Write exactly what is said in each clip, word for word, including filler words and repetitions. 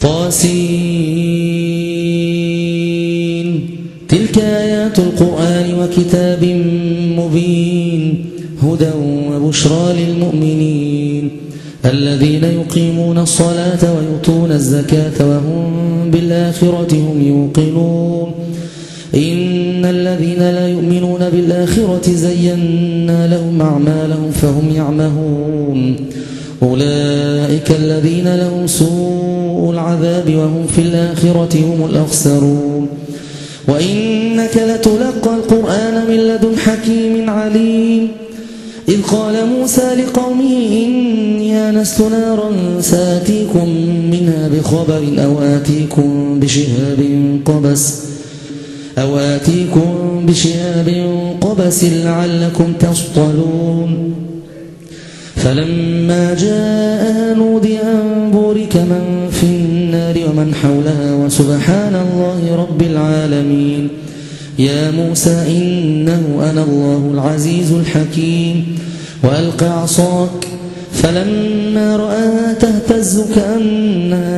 طاسين تلك آيات القرآن وكتاب مبين هدى وبشرى للمؤمنين الذين يقيمون الصلاة ويؤتون الزكاة وهم بالآخرة هم يوقنون إن الذين لا يؤمنون بالآخرة زينا لهم أعمالهم فهم يعمهون أولئك الذين لهم سوء العذاب وهم في الآخرة هم الأخسرون وإنك لتلقى القرآن من لدن حكيم عليم إذ قال موسى لقومه إني آنست نارا سآتيكم منها بخبر أو آتيكم بشهاب قبس أو آتيكم بشهاب قبس لعلكم تصطلون فلما جاء نودي أن بورك من في النار ومن حولها وسبحان الله رب العالمين يا موسى إنه أنا الله العزيز الحكيم وألق عصاك فلما رآها تهتز كأنها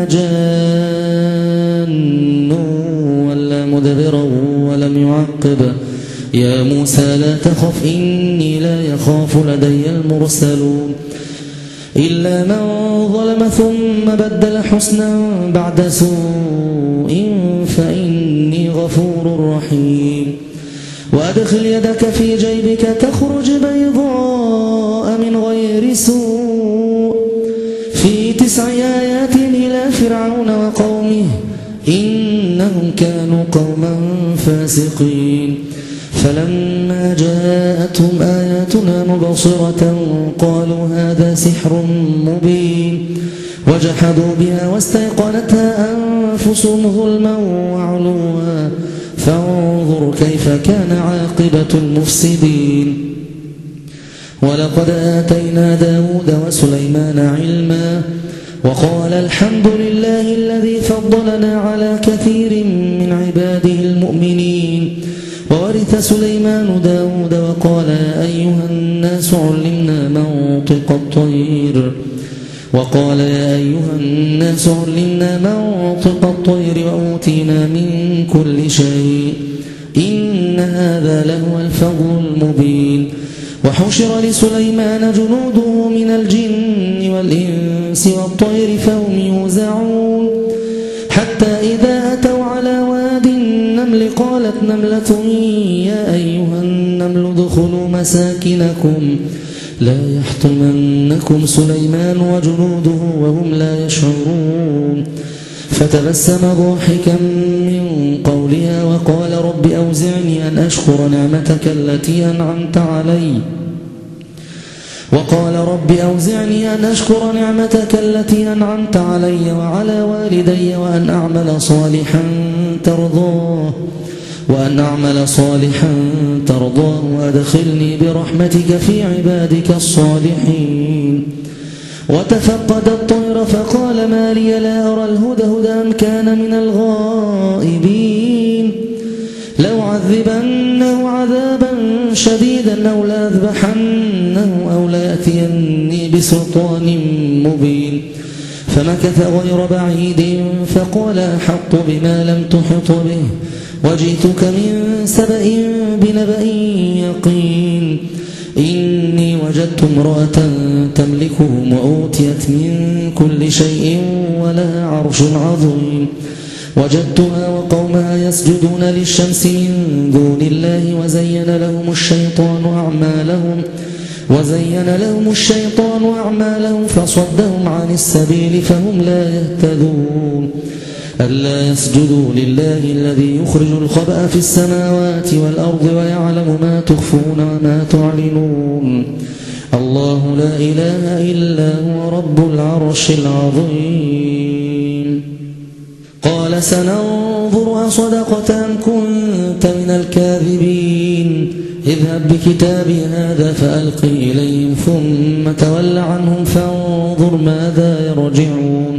جان ولا مدبرا ولم يعقب يا موسى لا تخف إني لا يخاف لدي المرسلون إلا من ظلم ثم بدل حسنا بعد سوء فإني غفور رحيم وأدخل يدك في جيبك تخرج بيضاء من غير سوء في تسع آيات إلى فرعون وقومه إنهم كانوا قوما فاسقين فلما جاءتهم آياتنا مبصرة قالوا هذا سحر مبين وجحدوا بها واستيقنتها أنفسهم ظلما وعلوا فانظر كيف كان عاقبة المفسدين ولقد آتينا داود وسليمان علما وقال الحمد لله الذي فضلنا على كثير من عباده المؤمنين وورث سليمان داود وقال يا أيها الناس علمنا منطق الطير وقال يا أيها الناس علمنا منطق الطير وأوتينا من كل شيء إن هذا لهو الفضل المبين وحشر لسليمان جنوده من الجن والإنس والطير فهم يوزعون حتى إذا أتوا على واد النمل قالت نملة يا أيها النمل ادخلوا مساكنكم لا يحطمنكم سليمان وجنوده وهم لا يشعرون فتبسم ضاحكا من قولها وقال رب أوزعني أن أشكر نعمتك التي أنعمت علي وقال رب أوزعني أن أشكر نعمتك التي أنعمت علي وعلى والدي وأن أعمل صالحا ترضاه وأن أعمل صالحا ترضاه وأدخلني برحمتك في عبادك الصالحين وتفقد الطير فقال ما لي لا أرى الهدهد أم كان من الغائبين لو عذبنه عذابا شديدا أو لأذبحنه أو ليأتيني بسلطان مبين فمكث غير بعيد فقال أحط بما لم تحط به وجئتك من سبأ بنبأ يقين إني وجدت امرأة تملكهم وأوتيت من كل شيء ولها عرش عظيم وجدتها وقومها يسجدون للشمس من دون الله وزين لهم الشيطان أعمالهم وزين لهم الشيطان أعمالهم فصدهم عن السبيل فهم لا يهتدون ألا يسجدوا لله الذي يخرج الخبأ في السماوات والأرض ويعلم ما تخفون وما تعلنون الله لا إله إلا هو رب العرش العظيم قال سننظر أصدقت أم كنت من الكاذبين اذهب بكتابي هذا فألقي إليهم ثم تول عنهم فانظر ماذا يرجعون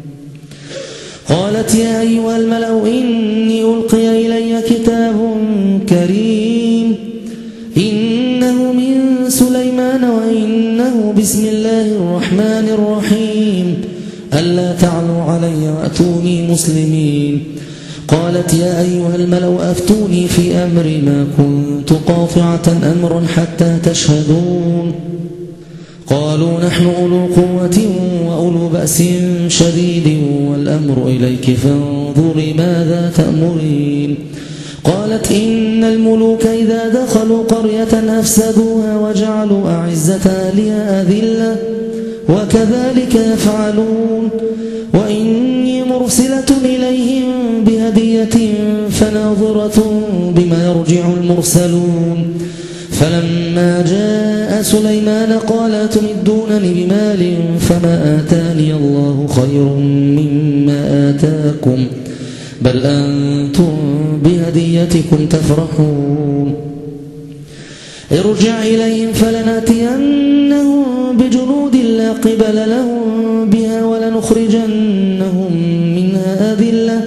قالت يا أيها الملأ إني ألقي إلي كتاب كريم إنه من سليمان وإنه بسم الله الرحمن الرحيم ألا تعلوا علي وأتوني مسلمين. قالت يا أيها الملأ أفتوني في أمري ما كنت قاطعة أمرا حتى تشهدون. قالوا نحن أولو قوة وأولو بأس شديد والأمر إليك فانظري ماذا تأمرين. قالت إن الملوك إذا دخلوا قرية أفسدوها وجعلوا أعزة أهلها أذلة وكذلك يفعلون. وإني مرسلة إليهم بهدية فناظرة بما يرجع المرسلون. فلما جاء سليمان قال تمدونني بمال فما آتاني الله خير مما آتاكم بل أنتم بهديتكم تفرحون. ارجع إليهم فلنأتينهم بجنود لا قبل لهم بها ولنخرجنهم منها أذلة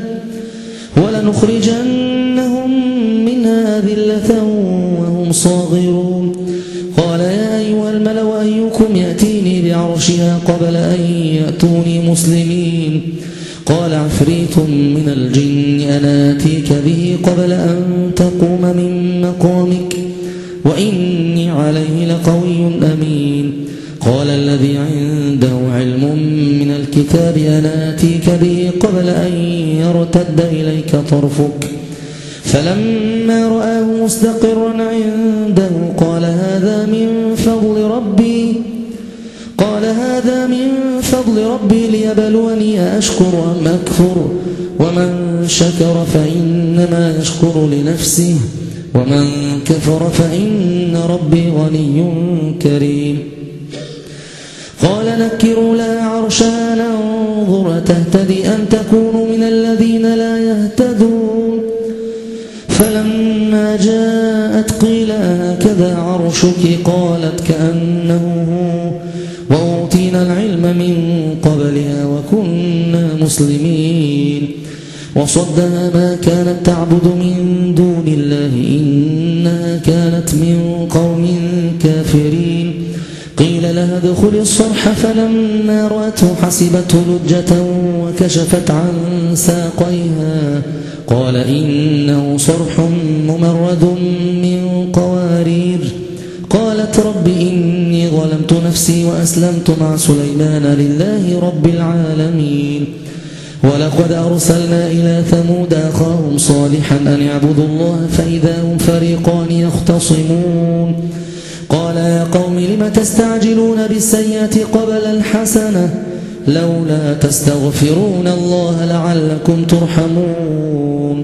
ولنخرجنهم منها أذلة وهم صاغرون. قال يا أيها الملأ أيكم يأتيني بعرشها قبل أن يأتوني مسلمين. قال عفريت من الجن أنا آتيك به قبل أن تقوم من مقامك وإني عليه لقوي أمين. قال الذي عنده علم من الكتاب أنا آتيك به قبل أن يرتد إليك طرفك. فلما رآه مستقرا عنده قال هذا من فضل ربي قال هذا من فضل ربي ليبلوني أشكر أم أكفر ومن شكر فإنما يشكر لنفسه ومن كفر فإن ربي غني كريم. قال نكروا لها عرشها ننظر تهتدي أم تكون من الذين لا يهتدون. فلما جاءت قيل هكذا عرشك قالت كأنه هو وأوتينا العلم من قبلها وكنا مسلمين. وصدها ما كانت تعبد من دون الله إنها كانت من قوم كافرين. قيل لها ادخل الصرح فلما رأته حسبته لجة وكشفت عن ساقيها قال إنه صرح ممرد من قوارير. قالت رب إني ظلمت نفسي وأسلمت مع سليمان لله رب العالمين. ولقد أرسلنا إلى ثمود أخاهم صالحا أن اعبدوا الله فإذا هم فريقان يختصمون. قال يا قوم لم تستعجلون بالسيئة قبل الحسنة لولا تستغفرون الله لعلكم ترحمون.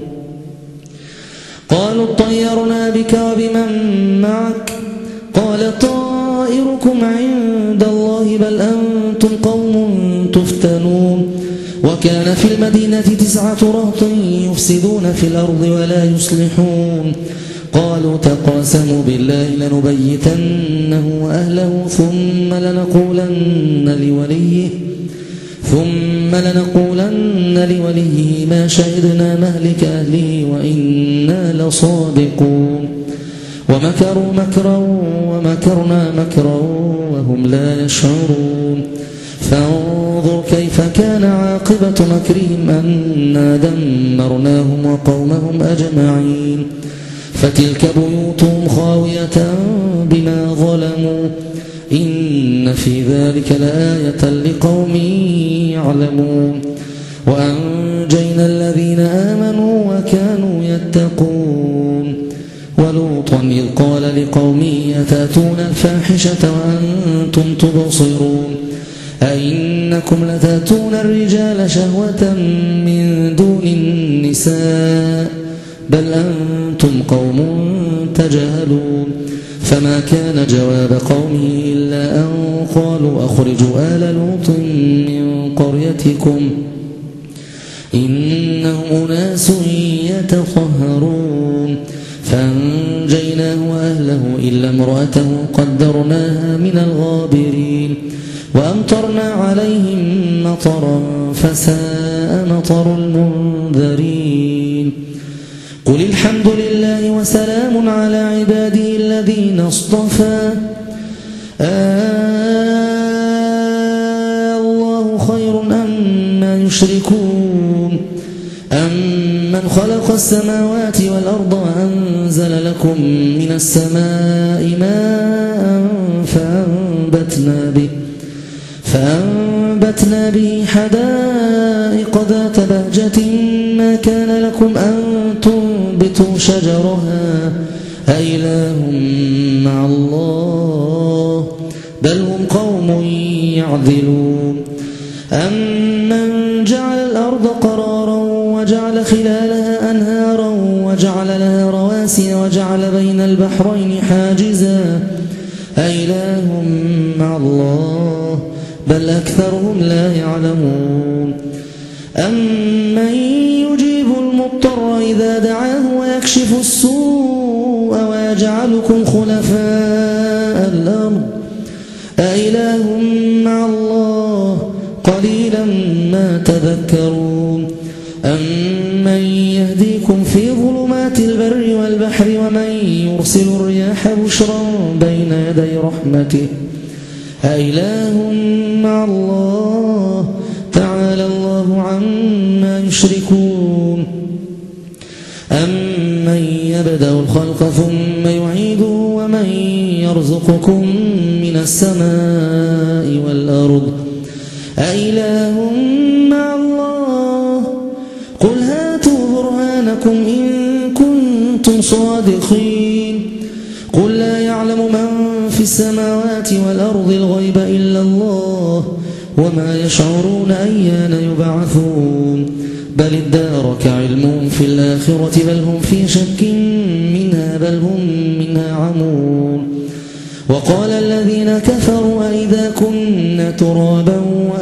قالوا اطيرنا بك وبمن معك قال طائركم عند الله بل أنتم قوم تفتنون. وكان في المدينة تسعة رهط يفسدون في الأرض ولا يصلحون. قالوا تقاسموا بالله لنبيتنه وأهله ثم لنقولن لوليه ثم لنقولن لوليه ما شهدنا مهلك أهله وإنا لصادقون. ومكروا مكرا ومكرنا مكرا وهم لا يشعرون. فانظر كيف كان عاقبة مكرهم أنا دمرناهم وقومهم أجمعين. فتلك بيوتهم خاوية بما ظلموا إن في ذلك لآية لقوم يعلمون. وأنجينا الذين آمنوا وكانوا يتقون. ولوطا إذ قال لقومه أتأتون الفاحشة وأنتم تبصرون أئنكم لتأتون الرجال شهوة من دون النساء بل أنتم قوم تجهلون. فما كان جواب قومه إلا أن قالوا أخرجوا آل لوط من قريتكم إنهم أناس يتطهرون. فأنجيناه وأهله إلا امرأته قدرناها من الغابرين. وأمطرنا عليهم مطرا فساء مطر المنذرين. قل الحمد لله وسلام على عباده الذين اصطفى آه الله خير أم يشركون أمن خلق السماوات والأرض وأنزل لكم من السماء ماء فأنبتنا به فأنبتنا به حدائق ذات بهجة ما كان لكم أن تنبتوا شجرها أإله مع الله بل هم قوم يعدلون أمن جعل الأرض قرارا وجعل خلالها أنهارا وجعل لها رواسي وجعل بين البحرين حاجزا أإله مع الله بل أكثرهم لا يعلمون أمن يجيب المضطر إذا دعاه ويكشف السوء ويجعلكم خلفاء الأرض أإله مع الله قليلا ما تذكرون أمن يهديكم في ظلمات البر والبحر ومن يرسل الرياح بشرا بين يدي رحمته أإله مع الله تعالى الله عما يشركون أمن يبدأ الخلق ثم يعيده ومن يرزقكم من السماء والأرض أإله مع الله قل هاتوا برهانكم إن كنتم صادقين قل لا يعلم من في السماوات والأرض الغيب إلا الله وما يشعرون أيان يبعثون بل ادارك علمهم في الآخرة بل هم في شك منها بل هم منها عمون وقال الذين كفروا أئذا كنا ترابا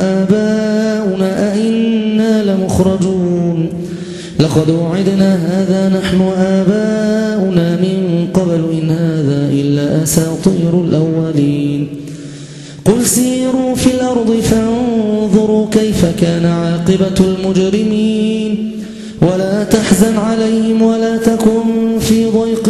وآباؤنا أئنا لمخرجون لقد وعدنا هذا نحن وآباؤنا من قبل إن هذا إلا أساطير الأولين قل سيروا في الأرض فانظروا كيف كان عاقبة المجرمين ولا تحزن عليهم ولا تكن في ضيق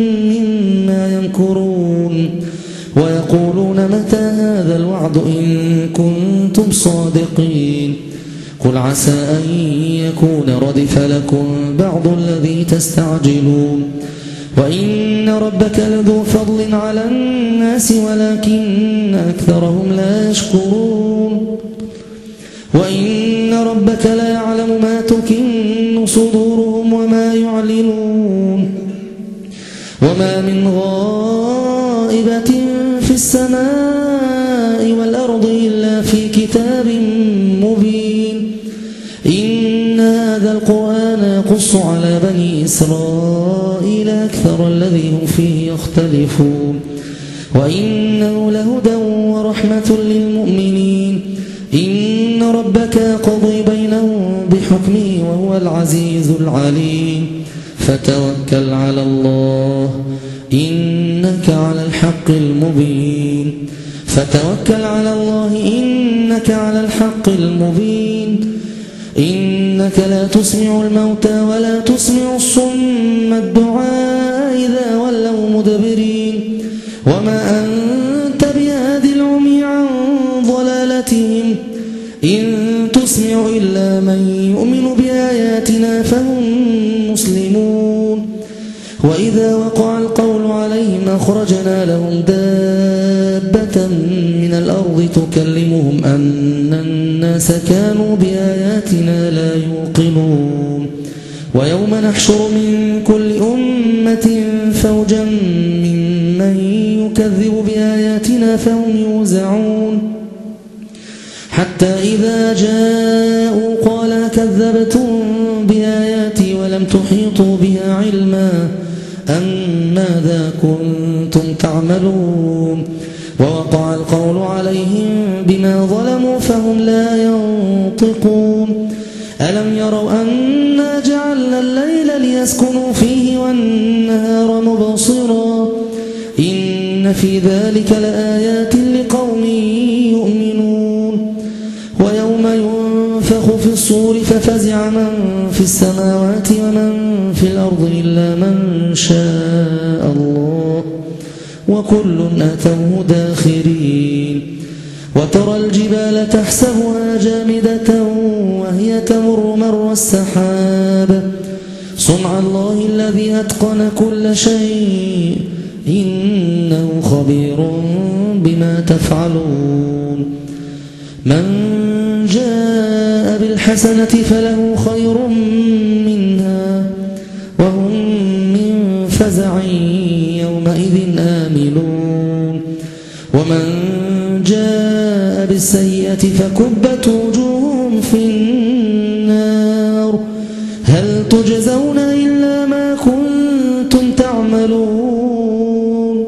مما يمكرون ويقولون متى هذا الوعد إن كنتم صادقين قل عسى أن يكون ردف لكم بعض الذي تستعجلون وإن ربك لذو فضل على الناس ولكن أكثرهم لا يشكرون وإن ربك لا يعلم ما تكن صدورهم وما يعلنون وما من غائبة في السماء والأرض إلا في كتاب مبين إن هذا القرآن يقص على بني إسرائيل أكثر الذي هم فيه يختلفون وإنه لهدى ورحمة للمؤمنين إن ربك يقضي بينهم بحكمه وهو العزيز العليم فتوكل على الله إنك على الحق المبين فتوكل على الله إنك على الحق المبين إنك لا تسمع الموتى ولا تسمع الصم الدعاء إذا ولوا مدبرين وما أنت بهادي العمي عن ضلالتهم إن تسمع إلا من يؤمن بآياتنا فهم مسلمون وإذا وقع القول عليهم أخرجنا لهم دابة من الأرض تكلمهم أن الناس كانوا بآياتنا لا يوقنون ويوم نحشر من كل أمة فوجا ممن يكذب بآياتنا فهم يوزعون حتى إذا جاءوا قال كذبتم بآياتي ولم تحيطوا بها علما أم ماذا كنتم تعملون ووقع القول عليهم بما ظلموا فهم لا ينطقون ألم يروا أنا جعلنا الليل ليسكنوا فيه والنهار مبصرا إن في ذلك لآيات لقوم يؤمنون ويوم ينفخ في الصور ففزع من في السماوات ومن في الأرض إلا من شاء الله وكل أتوه داخرين وترى الجبال تحسبها جامدة وهي تمر مر السحاب صنع الله الذي أتقن كل شيء إنه خبير بما تفعلون من جاء بالحسنة فله خير منها وهم من فزع يومئذ آمنون ومن جاء بالسيئة فكبت وجوههم في النار هل تجزون إلا ما كنتم تعملون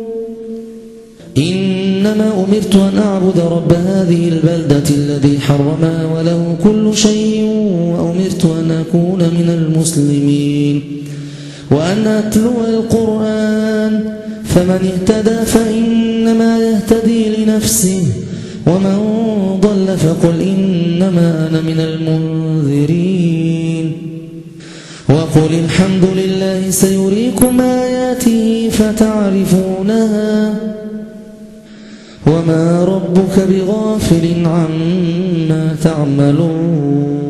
إنما أمرت أن أعبد رب هذه البلدة الذي حرمها وله كل شيء وأمرت أن أكون من المسلمين وأن أتلو القرآن فمن اهتدى فإنما يهتدي لنفسه ومن ضل فقل إنما أنا من المنذرين وقل الحمد لله سيريكم آياته فتعرفونها وما ربك بغافل عما تعملون